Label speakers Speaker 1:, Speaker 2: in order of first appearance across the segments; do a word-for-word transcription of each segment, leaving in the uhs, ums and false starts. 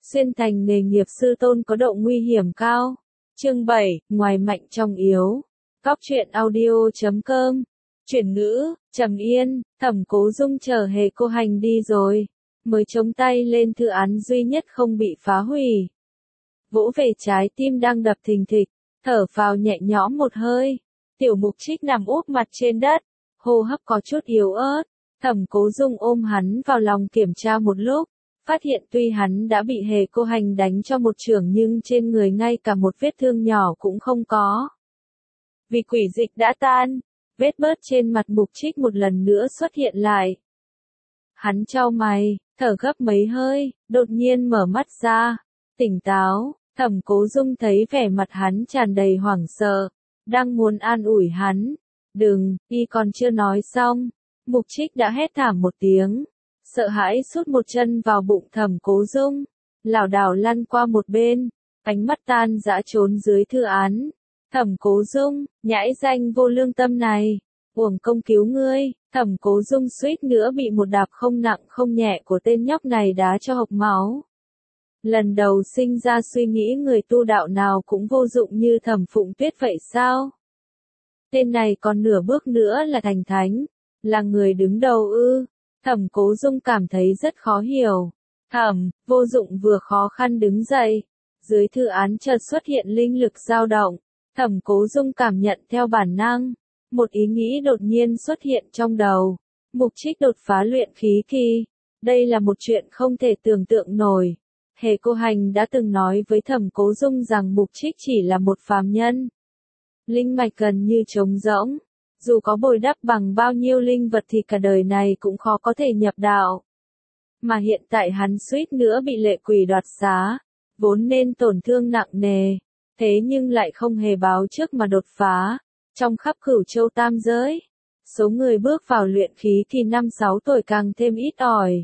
Speaker 1: Xuyên thành nghề nghiệp sư tôn có độ nguy hiểm cao. Chương bảy, ngoài mạnh trong yếu. Góc truyện audio chấm com. Chuyển ngữ, Trầm Yên, Thẩm Cố Dung chờ Hề Cô Hành đi rồi, mới chống tay lên thư án duy nhất không bị phá hủy. Vỗ về trái tim đang đập thình thịch, thở phào nhẹ nhõm một hơi. Tiểu Mục Trích nằm úp mặt trên đất, hô hấp có chút yếu ớt. Thẩm Cố Dung ôm hắn vào lòng kiểm tra một lúc, phát hiện tuy hắn đã bị Hề Cô Hành đánh cho một chưởng nhưng trên người ngay cả một vết thương nhỏ cũng không có. Vì quỷ dịch đã tan, vết bớt trên mặt Mục Trích một lần nữa xuất hiện lại. Hắn chau mày, thở gấp mấy hơi, đột nhiên mở mắt ra, tỉnh táo. Thẩm Cố Dung thấy vẻ mặt hắn tràn đầy hoảng sợ, đang muốn an ủi hắn. Đừng, y còn chưa nói xong, Mục Trích đã hét thảm một tiếng, sợ hãi sút một chân vào bụng Thẩm Cố Dung, lảo đảo lăn qua một bên, ánh mắt tan dã trốn dưới thư án. Thẩm Cố Dung, nhãi danh vô lương tâm này, uổng công cứu ngươi. Thẩm Cố Dung suýt nữa bị một đạp không nặng không nhẹ của tên nhóc này đá cho hộc máu. Lần đầu sinh ra suy nghĩ người tu đạo nào cũng vô dụng như Thẩm Phụng Tuyết vậy sao? Tên này còn nửa bước nữa là thành thánh, là người đứng đầu ư? Thẩm Cố Dung cảm thấy rất khó hiểu. Thẩm, vô dụng vừa khó khăn đứng dậy, dưới thư án chợt xuất hiện linh lực dao động. Thẩm Cố Dung cảm nhận theo bản năng, một ý nghĩ đột nhiên xuất hiện trong đầu. Mục Trích đột phá luyện khí kỳ, đây là một chuyện không thể tưởng tượng nổi. Hề Cô Hành đã từng nói với Thẩm Cố Dung rằng Mục Trích chỉ là một phàm nhân. Linh mạch gần như trống rỗng, dù có bồi đắp bằng bao nhiêu linh vật thì cả đời này cũng khó có thể nhập đạo. Mà hiện tại hắn suýt nữa bị lệ quỷ đoạt xá, vốn nên tổn thương nặng nề, thế nhưng lại không hề báo trước mà đột phá. Trong khắp Cửu Châu tam giới, số người bước vào luyện khí kỳ năm sáu tuổi càng thêm ít ỏi.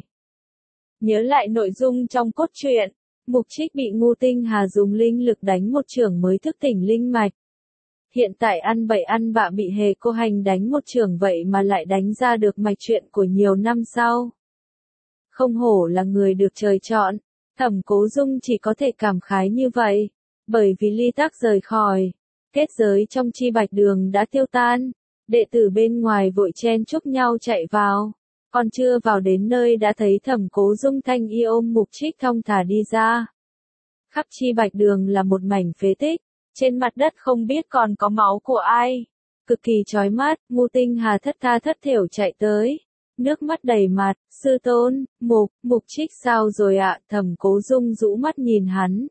Speaker 1: Nhớ lại nội dung trong cốt truyện, Mục Trích bị Ngưu Tinh Hà dùng linh lực đánh một chưởng mới thức tỉnh linh mạch. Hiện tại ăn bậy ăn bạ bị Hề Cô Hành đánh một chưởng vậy mà lại đánh ra được mạch truyện của nhiều năm sau. Không hổ là người được trời chọn, Thẩm Cố Dung chỉ có thể cảm khái như vậy, bởi vì ly tác rời khỏi, kết giới trong chi bạch đường đã tiêu tan, đệ tử bên ngoài vội chen chúc nhau chạy vào. Còn chưa vào đến nơi đã thấy Thẩm Cố Dung thanh y ôm Mục Trích thong thả đi ra. Khắp chi bạch đường là một mảnh phế tích, trên mặt đất không biết còn có máu của ai. Cực kỳ chói mắt, Ngưu Tinh Hà thất tha thất thểu chạy tới, nước mắt đầy mặt. Sư tôn, Mục, Mục Trích sao rồi ạ? Thẩm Cố Dung rũ mắt nhìn hắn.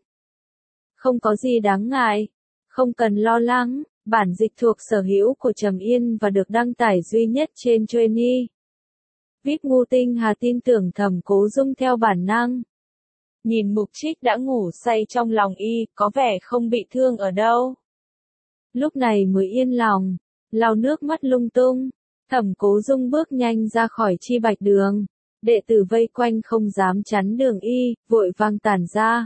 Speaker 1: Không có gì đáng ngại, không cần lo lắng, bản dịch thuộc sở hữu của Trầm Yên và được đăng tải duy nhất trên Trainee. vê i pê Ngưu Tinh Hà tin tưởng Thẩm Cố Dung theo bản năng. Nhìn Mục Trích đã ngủ say trong lòng y, có vẻ không bị thương ở đâu. Lúc này mới yên lòng, lau nước mắt lung tung. Thẩm Cố Dung bước nhanh ra khỏi chi bạch đường, đệ tử vây quanh không dám chắn đường y, vội vàng tản ra.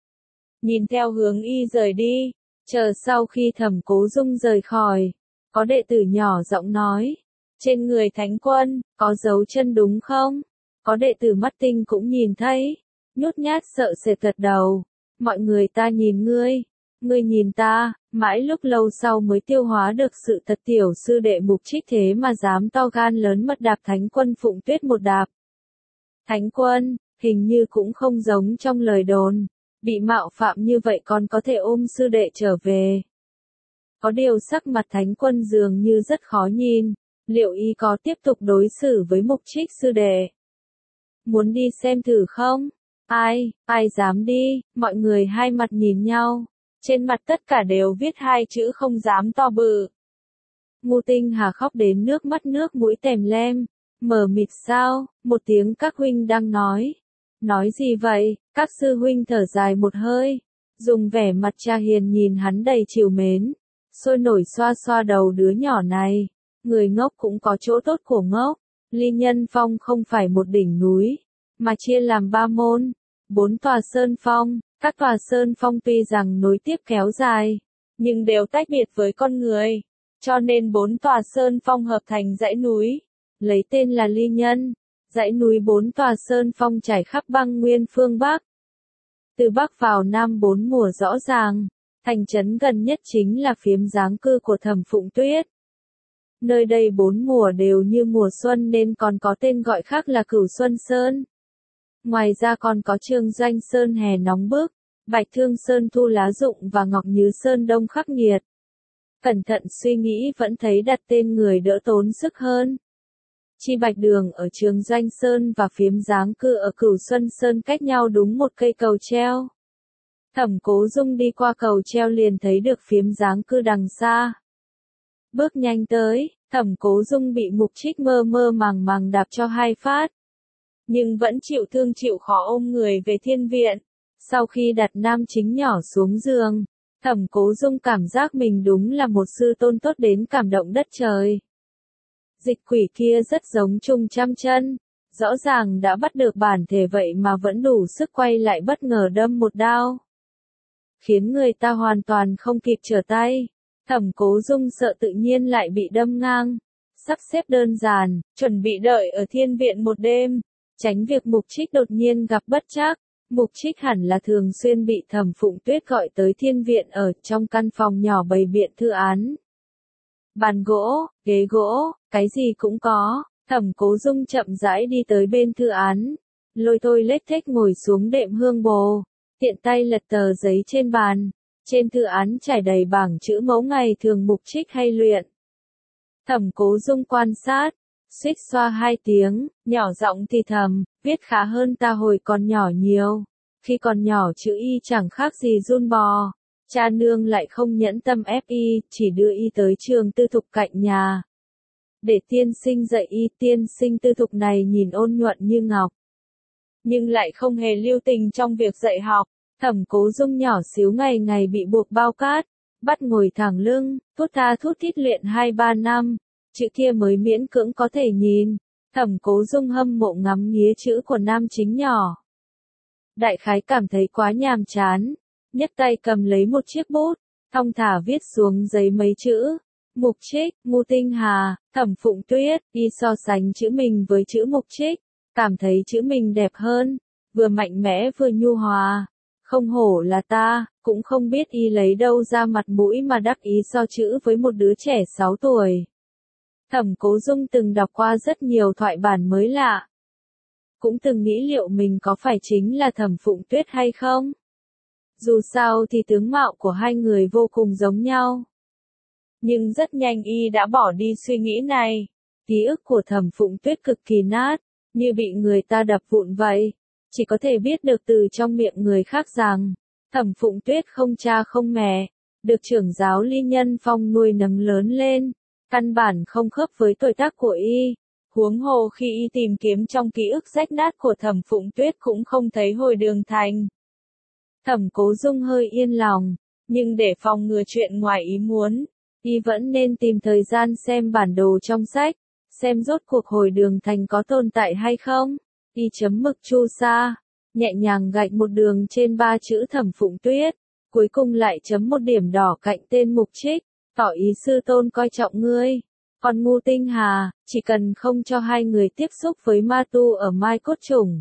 Speaker 1: Nhìn theo hướng y rời đi, chờ sau khi Thẩm Cố Dung rời khỏi, có đệ tử nhỏ giọng nói, trên người Thánh Quân, có dấu chân đúng không? Có đệ tử mắt tinh cũng nhìn thấy, nhút nhát sợ sệt gật đầu, mọi người ta nhìn ngươi, ngươi nhìn ta, mãi lúc lâu sau mới tiêu hóa được sự thật tiểu sư đệ Mục Trích thế mà dám to gan lớn mật đạp Thánh Quân Phụng Tuyết một đạp. Thánh Quân, hình như cũng không giống trong lời đồn, bị mạo phạm như vậy còn có thể ôm sư đệ trở về. Có điều sắc mặt Thánh Quân dường như rất khó nhìn, liệu y có tiếp tục đối xử với Mục Trích sư đệ? Muốn đi xem thử không? Ai, ai dám đi? Mọi người hai mặt nhìn nhau, trên mặt tất cả đều viết hai chữ không dám to bự. Ngưu Tinh Hà khóc đến nước mắt nước mũi tèm lem, mờ mịt sao? Một tiếng các huynh đang nói. Nói gì vậy? Các sư huynh thở dài một hơi, dùng vẻ mặt cha hiền nhìn hắn đầy trìu mến, sôi nổi xoa xoa đầu đứa nhỏ này. Người ngốc cũng có chỗ tốt của ngốc. Ly Nhân Phong không phải một đỉnh núi, mà chia làm ba môn, bốn tòa sơn phong. Các tòa sơn phong tuy rằng nối tiếp kéo dài, nhưng đều tách biệt với con người, cho nên bốn tòa sơn phong hợp thành dãy núi, lấy tên là Ly Nhân. Dãy núi bốn tòa sơn phong trải khắp băng nguyên phương Bắc. Từ Bắc vào Nam bốn mùa rõ ràng, thành trấn gần nhất chính là phiếm giáng cư của Thẩm Phụng Tuyết. Nơi đây bốn mùa đều như mùa xuân nên còn có tên gọi khác là Cửu Xuân Sơn. Ngoài ra còn có Trương Doanh Sơn hè nóng bức, Bạch Thương Sơn thu lá rụng và Ngọc Nhứ Sơn đông khắc nghiệt. Cẩn thận suy nghĩ vẫn thấy đặt tên người đỡ tốn sức hơn. Chi Bạch Đường ở Trương Doanh Sơn và phiếm giáng cư ở Cửu Xuân Sơn cách nhau đúng một cây cầu treo. Thẩm Cố Dung đi qua cầu treo liền thấy được phiếm giáng cư đằng xa. Bước nhanh tới, Thẩm Cố Dung bị Mục Trích mơ mơ màng màng đạp cho hai phát. Nhưng vẫn chịu thương chịu khó ôm người về thiên viện. Sau khi đặt nam chính nhỏ xuống giường, Thẩm Cố Dung cảm giác mình đúng là một sư tôn tốt đến cảm động đất trời. Dịch quỷ kia rất giống Trung Trăm Chân, rõ ràng đã bắt được bản thể vậy mà vẫn đủ sức quay lại bất ngờ đâm một đao. Khiến người ta hoàn toàn không kịp trở tay. Thẩm Cố Dung sợ tự nhiên lại bị đâm ngang. Sắp xếp đơn giản, chuẩn bị đợi ở thiên viện một đêm, tránh việc Mục Trích đột nhiên gặp bất trắc. Mục Trích hẳn là thường xuyên bị Thẩm Phụng Tuyết gọi tới thiên viện ở trong căn phòng nhỏ bày biện thư án. Bàn gỗ, ghế gỗ, cái gì cũng có. Thẩm Cố Dung chậm rãi đi tới bên thư án, lôi thôi lết thếch ngồi xuống đệm hương bồ, tiện tay lật tờ giấy trên bàn. Trên thư án trải đầy bảng chữ mẫu ngày thường Mục Trích hay luyện. Thẩm Cố Dung quan sát, suýt xoa hai tiếng, nhỏ giọng thì thầm, viết khá hơn ta hồi còn nhỏ nhiều. Khi còn nhỏ chữ y chẳng khác gì giun bò. Cha nương lại không nhẫn tâm ép y, chỉ đưa y tới trường tư thục cạnh nhà. Để tiên sinh dạy y, tiên sinh tư thục này nhìn ôn nhuận như ngọc. Nhưng lại không hề lưu tình trong việc dạy học. Thẩm Cố Dung nhỏ xíu ngày ngày bị buộc bao cát, bắt ngồi thẳng lưng, thút tha thút thít luyện hai ba năm, chữ kia mới miễn cưỡng có thể nhìn. Thẩm Cố Dung hâm mộ ngắm nghía chữ của nam chính nhỏ. Đại khái cảm thấy quá nhàm chán, nhấc tay cầm lấy một chiếc bút, thong thả viết xuống giấy mấy chữ. Mục Trích, Ngô Tinh Hà, Thẩm Phụng Tuyết, y so sánh chữ mình với chữ Mục Trích, cảm thấy chữ mình đẹp hơn, vừa mạnh mẽ vừa nhu hòa. Không hổ là ta, cũng không biết y lấy đâu ra mặt mũi mà đắc ý so chữ với một đứa trẻ sáu tuổi. Thẩm Cố Dung từng đọc qua rất nhiều thoại bản mới lạ. Cũng từng nghĩ liệu mình có phải chính là Thẩm Phụng Tuyết hay không? Dù sao thì tướng mạo của hai người vô cùng giống nhau. Nhưng rất nhanh y đã bỏ đi suy nghĩ này. Ký ức của Thẩm Phụng Tuyết cực kỳ nát, như bị người ta đập vụn vậy. Chỉ có thể biết được từ trong miệng người khác rằng, Thẩm Phụng Tuyết không cha không mẹ, được trưởng giáo Ly Nhân Phong nuôi nấng lớn lên, căn bản không khớp với tuổi tác của y. Huống hồ khi y tìm kiếm trong ký ức rách nát của Thẩm Phụng Tuyết cũng không thấy hồi đường thành. Thẩm Cố Dung hơi yên lòng, nhưng để phòng ngừa chuyện ngoài ý muốn, y vẫn nên tìm thời gian xem bản đồ trong sách, xem rốt cuộc hồi đường thành có tồn tại hay không. Y chấm mực chu sa, nhẹ nhàng gạch một đường trên ba chữ Thẩm Phụng Tuyết, cuối cùng lại chấm một điểm đỏ cạnh tên Mục Trích, tỏ ý sư tôn coi trọng ngươi. Còn Ngô Tinh Hà, chỉ cần không cho hai người tiếp xúc với ma tu ở Mai Cốt Chủng,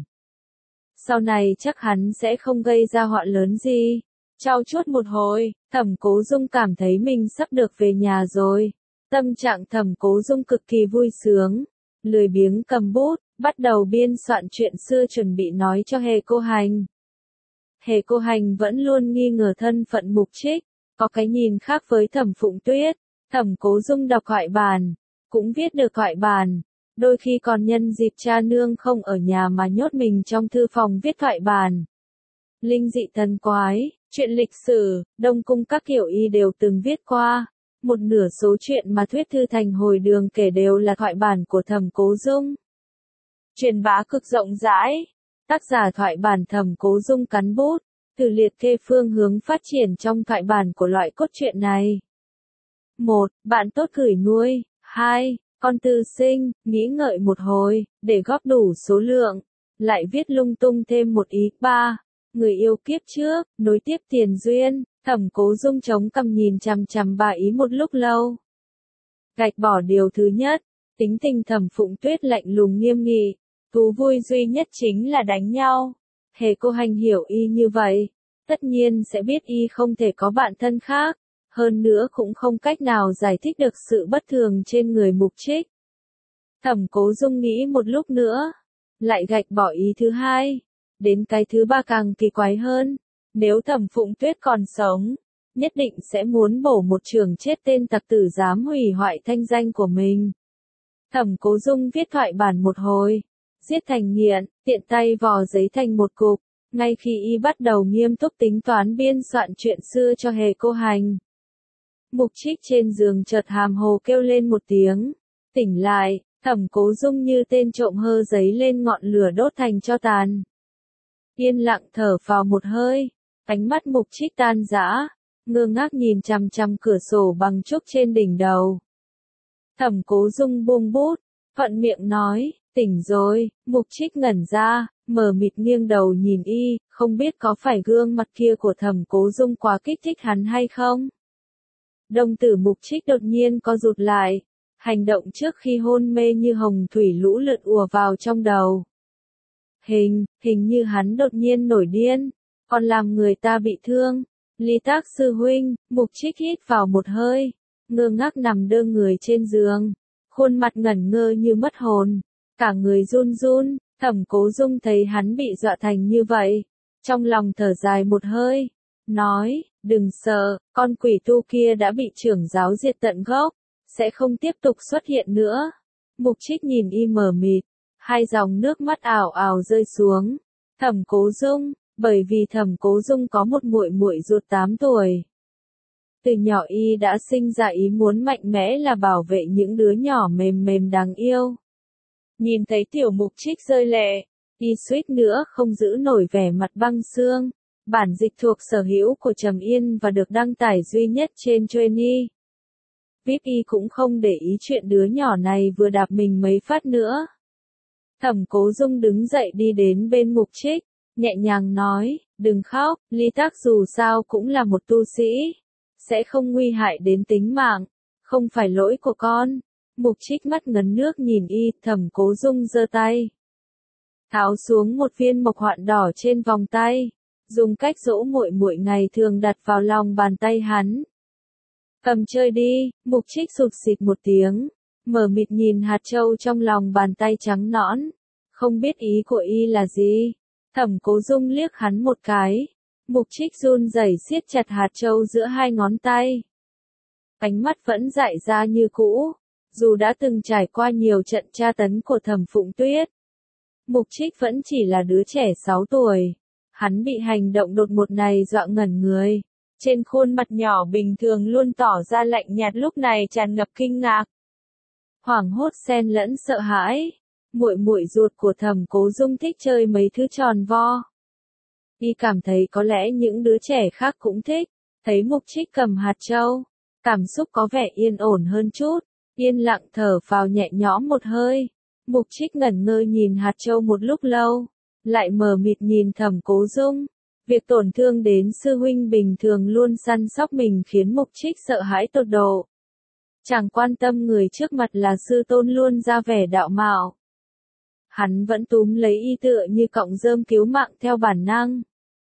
Speaker 1: sau này chắc hắn sẽ không gây ra họa lớn gì. Trau chuốt một hồi, Thẩm Cố Dung cảm thấy mình sắp được về nhà rồi. Tâm trạng Thẩm Cố Dung cực kỳ vui sướng, lười biếng cầm bút, bắt đầu biên soạn chuyện xưa chuẩn bị nói cho Hề Cô Hành. Hề Cô Hành vẫn luôn nghi ngờ thân phận Mục Trích, có cái nhìn khác với Thẩm Phụng Tuyết. Thẩm Cố Dung đọc thoại bản, cũng viết được thoại bản, đôi khi còn nhân dịp cha nương không ở nhà mà nhốt mình trong thư phòng viết thoại bản. Linh dị thần quái, chuyện lịch sử, đông cung các kiểu y đều từng viết qua. Một nửa số chuyện mà Thuyết Thư Thành hồi đường kể đều là thoại bản của Thẩm Cố Dung. Truyền bá cực rộng rãi, tác giả thoại bản Thẩm Cố Dung cắn bút, từ liệt kê phương hướng phát triển trong thoại bản của loại cốt truyện này. một. Bạn tốt gửi nuôi. hai. Con tư sinh, nghĩ ngợi một hồi, để góp đủ số lượng, lại viết lung tung thêm một ý. ba. Người yêu kiếp trước, nối tiếp tiền duyên. Thẩm Cố Dung chống cằm nhìn chằm chằm bà ý một lúc lâu. Gạch bỏ điều thứ nhất, tính tình Thẩm Phụng Tuyết lạnh lùng nghiêm nghị, thú vui duy nhất chính là đánh nhau. Hề Cô Hành hiểu y như vậy, tất nhiên sẽ biết y không thể có bạn thân khác, hơn nữa cũng không cách nào giải thích được sự bất thường trên người Mục Trích. Thẩm Cố Dung nghĩ một lúc nữa, lại gạch bỏ ý thứ hai, đến cái thứ ba càng kỳ quái hơn, nếu Thẩm Phụng Tuyết còn sống, nhất định sẽ muốn bổ một chưởng chết tên tặc tử dám hủy hoại thanh danh của mình. Thẩm Cố Dung viết thoại bản một hồi, giết thành nghiện, tiện tay vò giấy thành một cục, ngay khi y bắt đầu nghiêm túc tính toán biên soạn chuyện xưa cho Hề Cô Hành. Mục Trích trên giường chợt hàm hồ kêu lên một tiếng, tỉnh lại, Thẩm Cố Dung như tên trộm hơ giấy lên ngọn lửa đốt thành tro tàn. Yên lặng thở vào một hơi, ánh mắt Mục Trích tan rã, ngơ ngác nhìn chằm chằm cửa sổ bằng trúc trên đỉnh đầu. Thẩm Cố Dung buông bút, thuận miệng nói, tỉnh rồi. Mục Trích ngẩn ra, mờ mịt nghiêng đầu nhìn y, không biết có phải gương mặt kia của Thẩm Cố Dung quá kích thích hắn hay không. Đồng tử Mục Trích đột nhiên co rụt lại, hành động trước khi hôn mê như hồng thủy lũ lượt ùa vào trong đầu. Hình, hình như hắn đột nhiên nổi điên, còn làm người ta bị thương. Ly Tác sư huynh. Mục Trích hít vào một hơi, ngơ ngác nằm đơ người trên giường, khuôn mặt ngẩn ngơ như mất hồn, cả người run run. Thẩm Cố Dung thấy hắn bị dọa thành như vậy, trong lòng thở dài một hơi, nói, đừng sợ, con quỷ tu kia đã bị trưởng giáo diệt tận gốc, sẽ không tiếp tục xuất hiện nữa. Mục Trích nhìn y mờ mịt, hai dòng nước mắt ảo ảo rơi xuống. Thẩm Cố Dung, bởi vì Thẩm Cố Dung có một muội muội ruột tám tuổi. Từ nhỏ y đã sinh ra ý muốn mạnh mẽ là bảo vệ những đứa nhỏ mềm mềm đáng yêu. Nhìn thấy tiểu Mục Trích rơi lệ, y suýt nữa không giữ nổi vẻ mặt băng xương. Bản dịch thuộc sở hữu của Trầm Yên và được đăng tải duy nhất trên Journey. vê i pê y cũng không để ý chuyện đứa nhỏ này vừa đạp mình mấy phát nữa. Thẩm Cố Dung đứng dậy đi đến bên Mục Trích, nhẹ nhàng nói, đừng khóc, Ly Tác dù sao cũng là một tu sĩ, sẽ không nguy hại đến tính mạng, không phải lỗi của con. Mục Trích mắt ngấn nước nhìn y, Thẩm Cố Dung giơ tay, tháo xuống một viên mộc hoạn đỏ trên vòng tay, dùng cách dỗ muội muội ngày thường đặt vào lòng bàn tay hắn. Cầm chơi đi. Mục Trích sụt xịt một tiếng, mở mịt nhìn hạt châu trong lòng bàn tay trắng nõn, không biết ý của y là gì. Thẩm Cố Dung liếc hắn một cái, Mục Trích run rẩy siết chặt hạt châu giữa hai ngón tay. Ánh mắt vẫn dại ra như cũ, dù đã từng trải qua nhiều trận tra tấn của Thẩm Phụng Tuyết. Mục Trích vẫn chỉ là đứa trẻ sáu tuổi, hắn bị hành động đột ngột này dọa ngẩn người. Trên khuôn mặt nhỏ bình thường luôn tỏ ra lạnh nhạt lúc này tràn ngập kinh ngạc, hoảng hốt xen lẫn sợ hãi. Muội muội ruột của Thẩm Cố Dung thích chơi mấy thứ tròn vo. Y cảm thấy có lẽ những đứa trẻ khác cũng thích. Thấy Mục Trích cầm hạt châu, cảm xúc có vẻ yên ổn hơn chút, yên lặng thở phào nhẹ nhõm một hơi. Mục Trích ngẩn ngơ nhìn hạt châu một lúc lâu, lại mờ mịt nhìn Thẩm Cố Dung. Việc tổn thương đến sư huynh bình thường luôn săn sóc mình khiến Mục Trích sợ hãi tột độ. Chẳng quan tâm người trước mặt là sư tôn luôn ra vẻ đạo mạo. Hắn vẫn túm lấy y tựa như cọng rơm cứu mạng theo bản năng.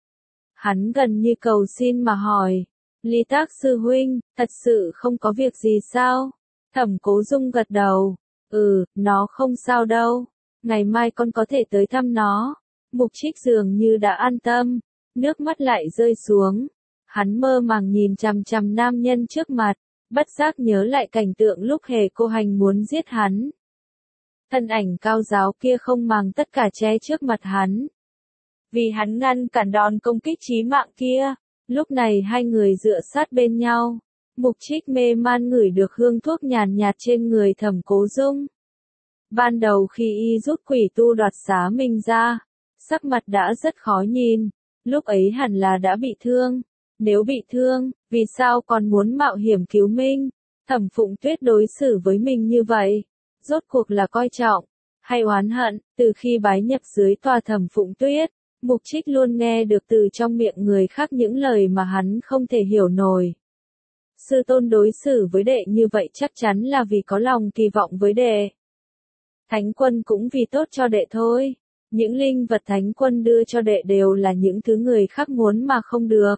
Speaker 1: Hắn gần như cầu xin mà hỏi, Ly Tác sư huynh, thật sự không có việc gì sao? Thẩm Cố Dung gật đầu, ừ, nó không sao đâu, ngày mai con có thể tới thăm nó. Mục Trích dường như đã an tâm, nước mắt lại rơi xuống. Hắn mơ màng nhìn chằm chằm nam nhân trước mặt, bất giác nhớ lại cảnh tượng lúc Hề Cô Hành muốn giết hắn. Thân ảnh cao giáo kia không màng tất cả che trước mặt hắn. Vì hắn ngăn cản đòn công kích chí mạng kia, lúc này hai người dựa sát bên nhau. Mục Trích mê man ngửi được hương thuốc nhàn nhạt trên người Thẩm Cố Dung. Ban đầu khi y rút quỷ tu đoạt xá mình ra, sắc mặt đã rất khó nhìn, lúc ấy hẳn là đã bị thương. Nếu bị thương, vì sao còn muốn mạo hiểm cứu mình? Thẩm Phụng Tuyết đối xử với mình như vậy, rốt cuộc là coi trọng, hay oán hận? Từ khi bái nhập dưới tòa Thẩm Phụng Tuyết, Mục Trích luôn nghe được từ trong miệng người khác những lời mà hắn không thể hiểu nổi. Sư tôn đối xử với đệ như vậy chắc chắn là vì có lòng kỳ vọng với đệ. Thánh quân cũng vì tốt cho đệ thôi. Những linh vật thánh quân đưa cho đệ đều là những thứ người khác muốn mà không được.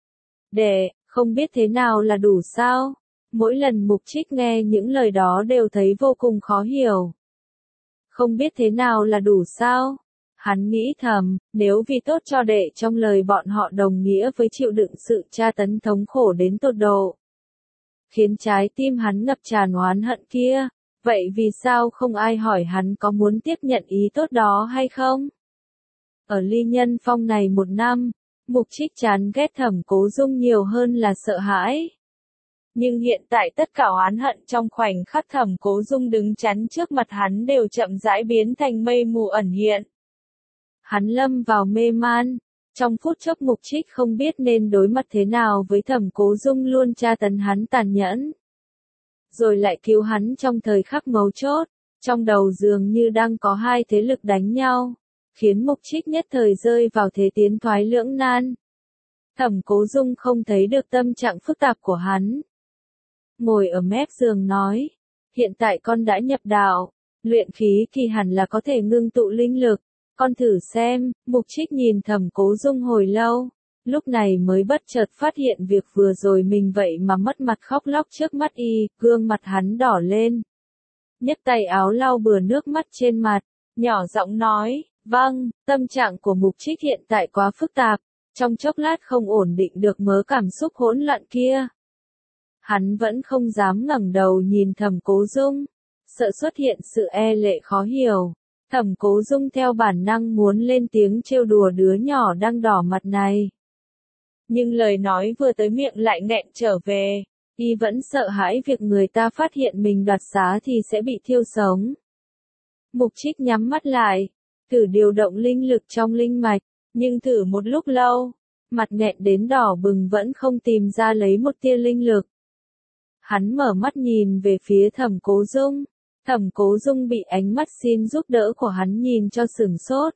Speaker 1: Đệ, không biết thế nào là đủ sao? Mỗi lần Mục Trích nghe những lời đó đều thấy vô cùng khó hiểu. Không biết thế nào là đủ sao? Hắn nghĩ thầm, nếu vì tốt cho đệ trong lời bọn họ đồng nghĩa với chịu đựng sự tra tấn thống khổ đến tột độ, khiến trái tim hắn ngập tràn oán hận kia, vậy vì sao không ai hỏi hắn có muốn tiếp nhận ý tốt đó hay không? Ở Ly Nhân Phong này một năm, Mục Trích chán ghét Thẩm Cố Dung nhiều hơn là sợ hãi. Nhưng hiện tại tất cả oán hận trong khoảnh khắc Thẩm Cố Dung đứng chắn trước mặt hắn đều chậm rãi biến thành mây mù ẩn hiện. Hắn lâm vào mê man, trong phút chốc Mục Trích không biết nên đối mặt thế nào với Thẩm Cố Dung luôn tra tấn hắn tàn nhẫn, rồi lại cứu hắn trong thời khắc mấu chốt, trong đầu dường như đang có hai thế lực đánh nhau, khiến Mục Trích nhất thời rơi vào thế tiến thoái lưỡng nan. Thẩm Cố Dung không thấy được tâm trạng phức tạp của hắn. Ngồi ở mép giường nói, hiện tại con đã nhập đạo, luyện khí thì hẳn là có thể ngưng tụ linh lực, con thử xem. Mục Trích nhìn Thẩm Cố Dung hồi lâu, lúc này mới bất chợt phát hiện việc vừa rồi mình vậy mà mất mặt khóc lóc trước mắt y, gương mặt hắn đỏ lên. Nhấc tay áo lau bừa nước mắt trên mặt, nhỏ giọng nói, vâng, tâm trạng của Mục Trích hiện tại quá phức tạp, trong chốc lát không ổn định được mớ cảm xúc hỗn loạn kia. Hắn vẫn không dám ngẩng đầu nhìn Thẩm Cố Dung, sợ xuất hiện sự e lệ khó hiểu. Thẩm Cố Dung theo bản năng muốn lên tiếng trêu đùa đứa nhỏ đang đỏ mặt này. Nhưng lời nói vừa tới miệng lại nghẹn trở về, y vẫn sợ hãi việc người ta phát hiện mình đoạt xá thì sẽ bị thiêu sống. Mục Trích nhắm mắt lại, thử điều động linh lực trong linh mạch, nhưng thử một lúc lâu, mặt nghẹn đến đỏ bừng vẫn không tìm ra lấy một tia linh lực. Hắn mở mắt nhìn về phía Thẩm Cố Dung, Thẩm Cố Dung bị ánh mắt xin giúp đỡ của hắn nhìn cho sửng sốt.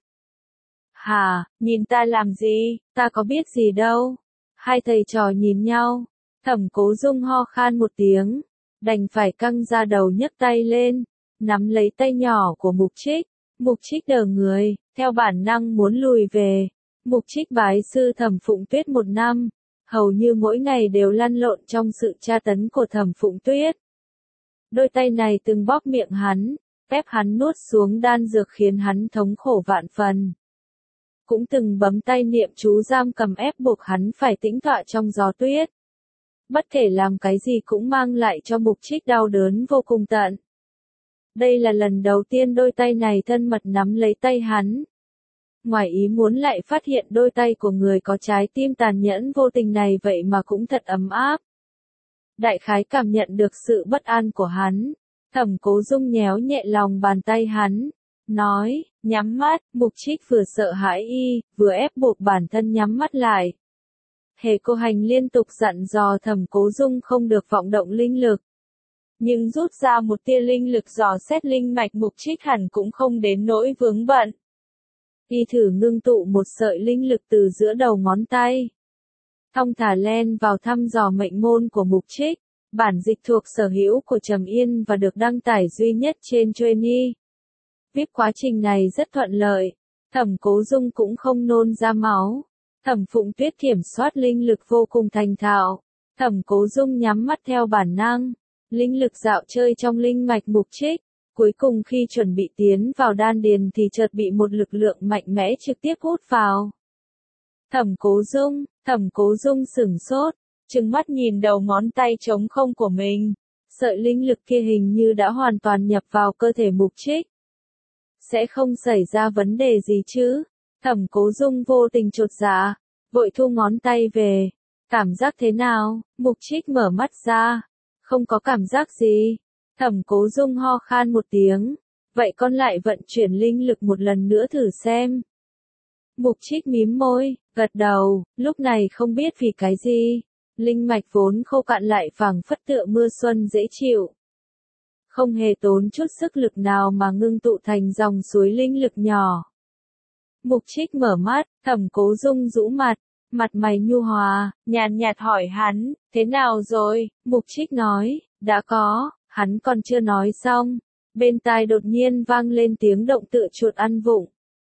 Speaker 1: Hà, nhìn ta làm gì, ta có biết gì đâu. Hai thầy trò nhìn nhau, Thẩm Cố Dung ho khan một tiếng, đành phải căng ra đầu nhấc tay lên, nắm lấy tay nhỏ của Mục Trích. Mục Trích đờ người, theo bản năng muốn lùi về. Mục Trích bái sư Thẩm Phụng Tuyết một năm, hầu như mỗi ngày đều lăn lộn trong sự tra tấn của Thẩm Phụng Tuyết. Đôi tay này từng bóp miệng hắn, ép hắn nuốt xuống đan dược khiến hắn thống khổ vạn phần. Cũng từng bấm tay niệm chú giam cầm ép buộc hắn phải tĩnh tọa trong gió tuyết. Bất kể làm cái gì cũng mang lại cho Mục Trích đau đớn vô cùng tận. Đây là lần đầu tiên đôi tay này thân mật nắm lấy tay hắn. Ngoài ý muốn lại phát hiện đôi tay của người có trái tim tàn nhẫn vô tình này vậy mà cũng thật ấm áp. Đại khái cảm nhận được sự bất an của hắn, Thẩm Cố Dung nhéo nhẹ lòng bàn tay hắn, nói, nhắm mắt. Mục Trích vừa sợ hãi y, vừa ép buộc bản thân nhắm mắt lại. Hề Cô Hành liên tục dặn dò Thẩm Cố Dung không được vọng động linh lực. Nhưng rút ra một tia linh lực dò xét linh mạch Mục Trích hẳn cũng không đến nỗi vướng bận. Y thử ngưng tụ một sợi linh lực từ giữa đầu ngón tay, thong thả len vào thăm dò mệnh môn của Mục Trích. Bản dịch thuộc sở hữu của Trầm Yên và được đăng tải duy nhất trên Trainee. Viết quá trình này rất thuận lợi, Thẩm Cố Dung cũng không nôn ra máu. Thẩm Phụng Tuyết kiểm soát linh lực vô cùng thành thạo. Thẩm Cố Dung nhắm mắt theo bản năng, linh lực dạo chơi trong linh mạch Mục Trích. Cuối cùng khi chuẩn bị tiến vào đan điền thì chợt bị một lực lượng mạnh mẽ trực tiếp hút vào. Thẩm Cố Dung, Thẩm Cố Dung sửng sốt, trừng mắt nhìn đầu ngón tay trống không của mình. Sợi linh lực kia hình như đã hoàn toàn nhập vào cơ thể Mục Trích. Sẽ không xảy ra vấn đề gì chứ? Thẩm Cố Dung vô tình chột dạ, vội thu ngón tay về. Cảm giác thế nào? Mục Trích mở mắt ra. Không có cảm giác gì. Thẩm Cố Dung ho khan một tiếng. Vậy con lại vận chuyển linh lực một lần nữa thử xem. Mục Trích mím môi, gật đầu, lúc này không biết vì cái gì. Linh mạch vốn khô cạn lại phảng phất tựa mưa xuân dễ chịu. Không hề tốn chút sức lực nào mà ngưng tụ thành dòng suối linh lực nhỏ. Mục Trích mở mắt, Thẩm Cố Dung rũ mặt, mặt mày nhu hòa, nhàn nhạt hỏi hắn, thế nào rồi? Mục Trích nói, đã có. Hắn còn chưa nói xong, bên tai đột nhiên vang lên tiếng động tựa chuột ăn vụng.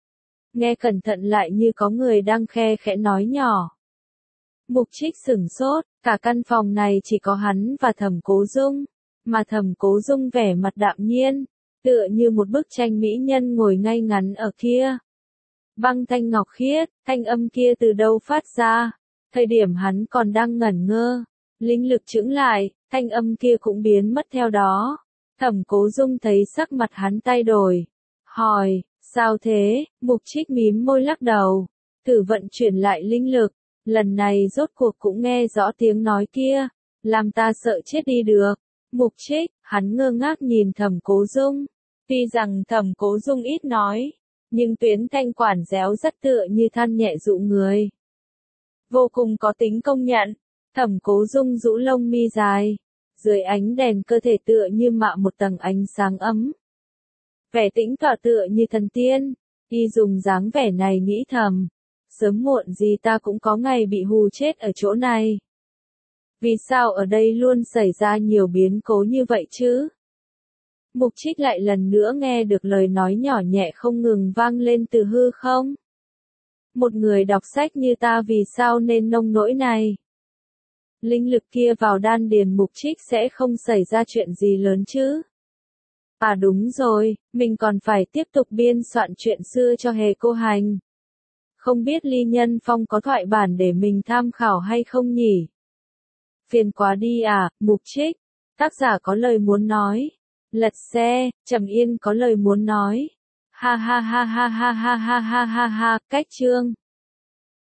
Speaker 1: nghe cẩn thận lại như có người đang khe khẽ nói nhỏ. Mục Trích sửng sốt, cả căn phòng này chỉ có hắn và Thẩm Cố Dung, mà Thẩm Cố Dung vẻ mặt đạm nhiên, tựa như một bức tranh mỹ nhân ngồi ngay ngắn ở kia. Băng thanh ngọc khiết, thanh âm kia từ đâu phát ra? Thời điểm hắn còn đang ngẩn ngơ, linh lực chững lại, thanh âm kia cũng biến mất theo đó. Thẩm Cố Dung thấy sắc mặt hắn thay đổi, hỏi, sao thế? Mục Trích mím môi lắc đầu, thử vận chuyển lại linh lực, lần này rốt cuộc cũng nghe rõ tiếng nói kia, làm ta sợ chết đi được. Mục Trích, hắn ngơ ngác nhìn Thẩm Cố Dung, tuy rằng Thẩm Cố Dung ít nói, nhưng tuyến thanh quản réo rất tựa như than nhẹ dụ người. Vô cùng có tính công nhận, Thẩm Cố Dung rũ lông mi dài, dưới ánh đèn cơ thể tựa như mạ một tầng ánh sáng ấm. Vẻ tĩnh tọa tựa như thần tiên, y dùng dáng vẻ này nghĩ thầm, sớm muộn gì ta cũng có ngày bị hù chết ở chỗ này. Vì sao ở đây luôn xảy ra nhiều biến cố như vậy chứ? Mục Trích lại lần nữa nghe được lời nói nhỏ nhẹ không ngừng vang lên từ hư không. Một người đọc sách như ta vì sao nên nông nỗi này? Linh lực kia vào đan điền Mục Trích sẽ không xảy ra chuyện gì lớn chứ? À đúng rồi, mình còn phải tiếp tục biên soạn chuyện xưa cho Hề Cô Hành. Không biết Ly Nhân Phong có thoại bản để mình tham khảo hay không nhỉ? Phiền quá đi à, Mục Trích. Tác giả có lời muốn nói. Lật xe, Trầm Yên có lời muốn nói. Ha ha ha ha ha ha ha ha ha ha, cách chương.